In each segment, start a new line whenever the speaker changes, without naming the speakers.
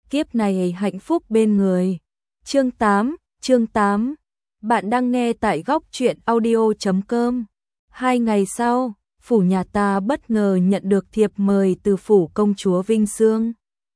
kiếp này hạnh phúc bên người. Chương 8. Bạn đang nghe tại góc truyện audio.com. 2 ngày sau, phủ nhà ta bất ngờ nhận được thiệp mời từ phủ công chúa Vinh Sương.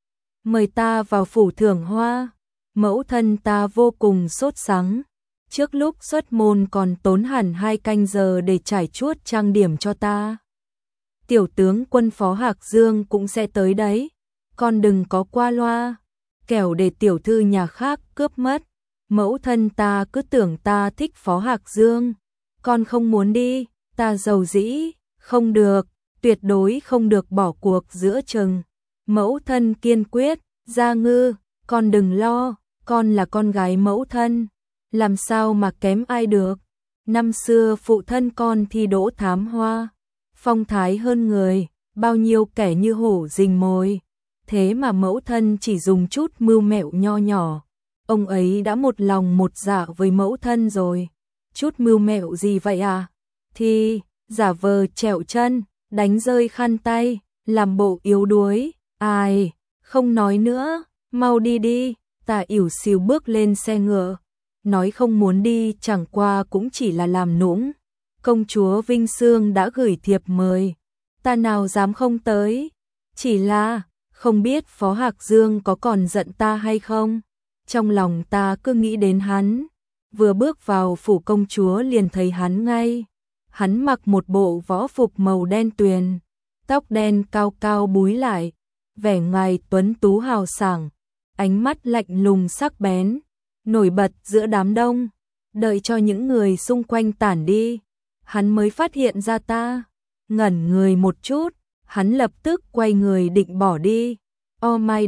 Mời ta vào phủ thưởng hoa. Mẫu thân ta vô cùng sốt sắng. Trước lúc xuất môn còn tốn hẳn 2 canh giờ để trải chuốt trang điểm cho ta. Tiểu tướng quân Phó Hạc Dương cũng sẽ tới đấy. Con đừng có qua loa, kẻo để tiểu thư nhà khác cướp mất. Mẫu thân ta cứ tưởng ta thích Phó Hạc Dương. Con không muốn đi, ta giàu dĩ, không được, tuyệt đối không được bỏ cuộc giữa chừng. Mẫu thân kiên quyết, Gia Ngư, con đừng lo, con là con gái mẫu thân, làm sao mà kém ai được. Năm xưa phụ thân con thi đỗ thám hoa, phong thái hơn người, bao nhiêu kẻ như hổ rình mồi. Thế mà mẫu thân chỉ dùng chút mưu mẹo nho nhỏ, ông ấy đã một lòng một dạ với mẫu thân rồi. Chút mưu mẹo gì vậy à? Thì giả vờ trẹo chân, đánh rơi khăn tay, làm bộ yếu đuối. Ai, không nói nữa, mau đi đi. Ta ỉu xìu bước lên xe ngựa, nói không muốn đi chẳng qua cũng chỉ là làm nũng. Công chúa Vinh Sương đã gửi thiệp mời, ta nào dám không tới. Chỉ là không biết Phó Hạc Dương có còn giận ta hay không. Trong lòng ta cứ nghĩ đến hắn. Vừa bước vào phủ công chúa liền thấy hắn ngay. Hắn mặc một bộ võ phục màu đen tuyền, tóc đen cao cao búi lại, vẻ ngoài tuấn tú hào sảng, ánh mắt lạnh lùng sắc bén, nổi bật giữa đám đông. Đợi cho những người xung quanh tản đi, hắn mới phát hiện ra ta. Ngẩn người một chút, hắn lập tức quay người định bỏ đi. Oh my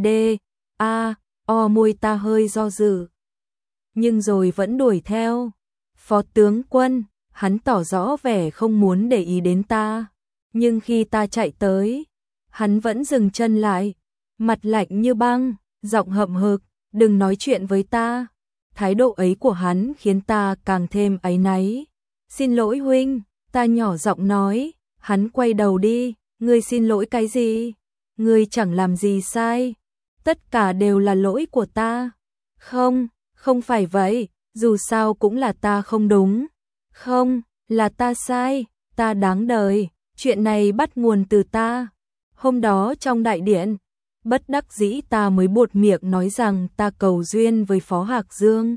day, môi ta hơi do dự, nhưng rồi vẫn đuổi theo. Phó tướng quân, hắn tỏ rõ vẻ không muốn để ý đến ta, nhưng khi ta chạy tới, hắn vẫn dừng chân lại, mặt lạnh như băng, giọng hậm hực, đừng nói chuyện với ta. Thái độ ấy của hắn khiến ta càng thêm áy náy. Xin lỗi huynh, ta nhỏ giọng nói. Hắn quay đầu đi, ngươi xin lỗi cái gì? Ngươi chẳng làm gì sai, tất cả đều là lỗi của ta. Không, không phải vậy, dù sao cũng là ta không đúng. Không, là ta sai, ta đáng đời, chuyện này bắt nguồn từ ta. Hôm đó trong đại điện, bất đắc dĩ ta mới buột miệng nói rằng ta cầu duyên với Phó Hạc Dương.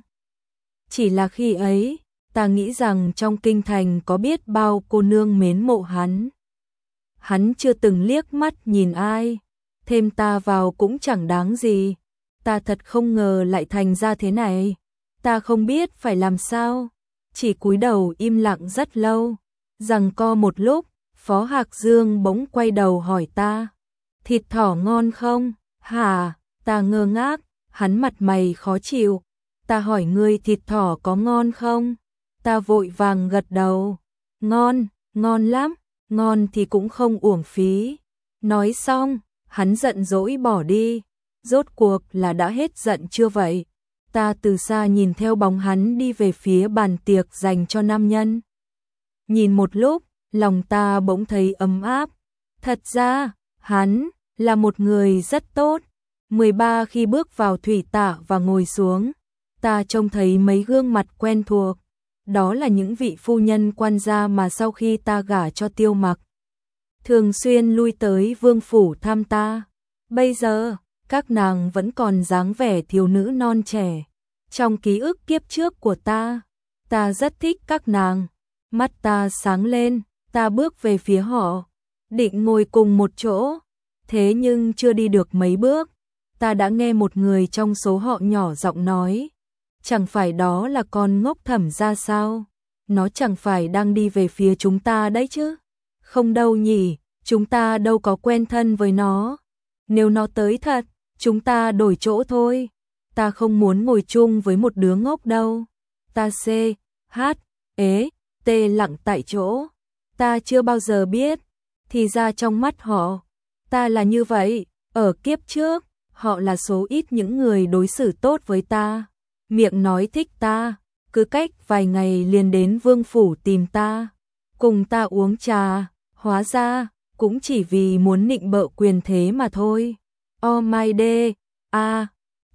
Chỉ là khi ấy, ta nghĩ rằng trong kinh thành có biết bao cô nương mến mộ hắn. Hắn chưa từng liếc mắt nhìn ai, thêm ta vào cũng chẳng đáng gì. Ta thật không ngờ lại thành ra thế này. Ta không biết phải làm sao, chỉ cúi đầu im lặng rất lâu. Giằng co một lúc, Phó Hạc Dương bỗng quay đầu hỏi ta, thịt thỏ ngon không? Hả? Ta ngơ ngác, hắn mặt mày khó chịu. Ta hỏi ngươi thịt thỏ có ngon không? Ta vội vàng gật đầu. Ngon, ngon lắm, ngon thì cũng không uổng phí. Nói xong, hắn giận dỗi bỏ đi. Rốt cuộc là đã hết giận chưa vậy? Ta từ xa nhìn theo bóng hắn đi về phía bàn tiệc dành cho nam nhân. Nhìn một lúc, lòng ta bỗng thấy ấm áp. Thật ra, hắn là một người rất tốt. 13 khi bước vào thủy tạ và ngồi xuống, ta trông thấy mấy gương mặt quen thuộc. Đó là những vị phu nhân quan gia mà sau khi ta gả cho Tiêu Mặc, thường xuyên lui tới vương phủ thăm ta. Bây giờ, các nàng vẫn còn dáng vẻ thiếu nữ non trẻ. Trong ký ức kiếp trước của ta rất thích các nàng. Mắt ta sáng lên, ta bước về phía họ, định ngồi cùng một chỗ. Thế nhưng chưa đi được mấy bước, ta đã nghe một người trong số họ nhỏ giọng nói, chẳng phải đó là con ngốc Thẩm gia sao? Nó chẳng phải đang đi về phía chúng ta đấy chứ? Không đâu nhỉ, chúng ta đâu có quen thân với nó. Nếu nó tới thật, chúng ta đổi chỗ thôi. Ta không muốn ngồi chung với một đứa ngốc đâu. Ta lặng tại chỗ. Ta chưa bao giờ biết, thì ra trong mắt họ, ta là như vậy. Ở kiếp trước, họ là số ít những người đối xử tốt với ta, miệng nói thích ta, cứ cách vài ngày liền đến vương phủ tìm ta, cùng ta uống trà. Hóa ra, cũng chỉ vì muốn nịnh bợ quyền thế mà thôi. Oh my day,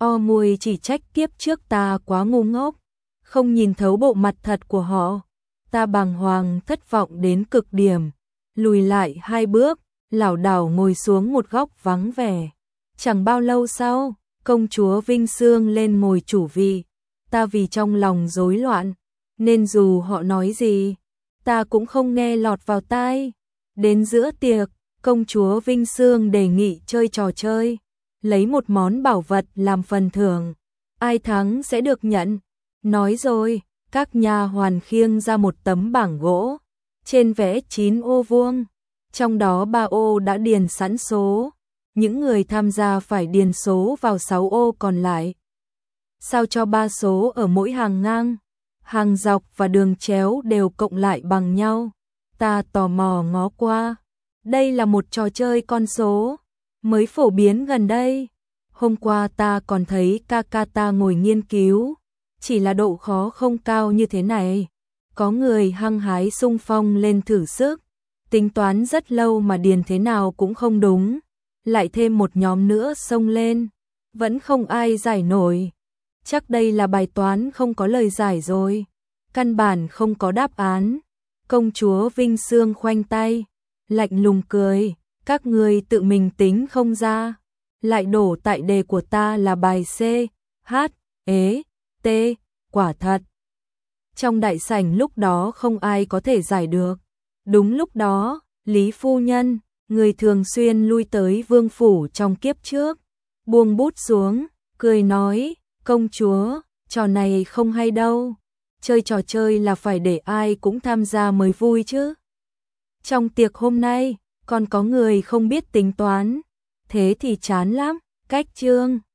Mùi chỉ trách kiếp trước ta quá ngu ngốc, không nhìn thấu bộ mặt thật của họ. Ta bàng hoàng thất vọng đến cực điểm, lùi lại 2 bước, lảo đảo ngồi xuống một góc vắng vẻ. Chẳng bao lâu sau, công chúa Vinh Sương lên ngồi chủ vị. Ta vì trong lòng rối loạn, nên dù họ nói gì, ta cũng không nghe lọt vào tai. Đến giữa tiệc, công chúa Vinh Sương đề nghị chơi trò chơi, lấy một món bảo vật làm phần thưởng, ai thắng sẽ được nhận. Nói rồi, các nha hoàn khiêng ra một tấm bảng gỗ, trên vẽ 9 ô vuông, trong đó 3 ô đã điền sẵn số, những người tham gia phải điền số vào 6 ô còn lại. Sao cho 3 số ở mỗi hàng ngang, hàng dọc và đường chéo đều cộng lại bằng nhau. Ta tò mò ngó qua, đây là một trò chơi con số mới phổ biến gần đây. Hôm qua ta còn thấy ca ca ta ngồi nghiên cứu, chỉ là độ khó không cao như thế này. Có người hăng hái xung phong lên thử sức, tính toán rất lâu mà điền thế nào cũng không đúng. Lại thêm một nhóm nữa xông lên, vẫn không ai giải nổi. Chắc đây là bài toán không có lời giải rồi, căn bản không có đáp án. Công chúa Vinh Sương khoanh tay, lạnh lùng cười, các người tự mình tính không ra, lại đổ tại đề của ta là bài C, H, E, T, quả thật. Trong đại sảnh lúc đó không ai có thể giải được. Đúng lúc đó, Lý phu nhân, người thường xuyên lui tới vương phủ trong kiếp trước, buông bút xuống, cười nói, công chúa, trò này không hay đâu. Chơi trò chơi là phải để ai cũng tham gia mới vui chứ. Trong tiệc hôm nay, còn có người không biết tính toán, thế thì chán lắm. Cách chương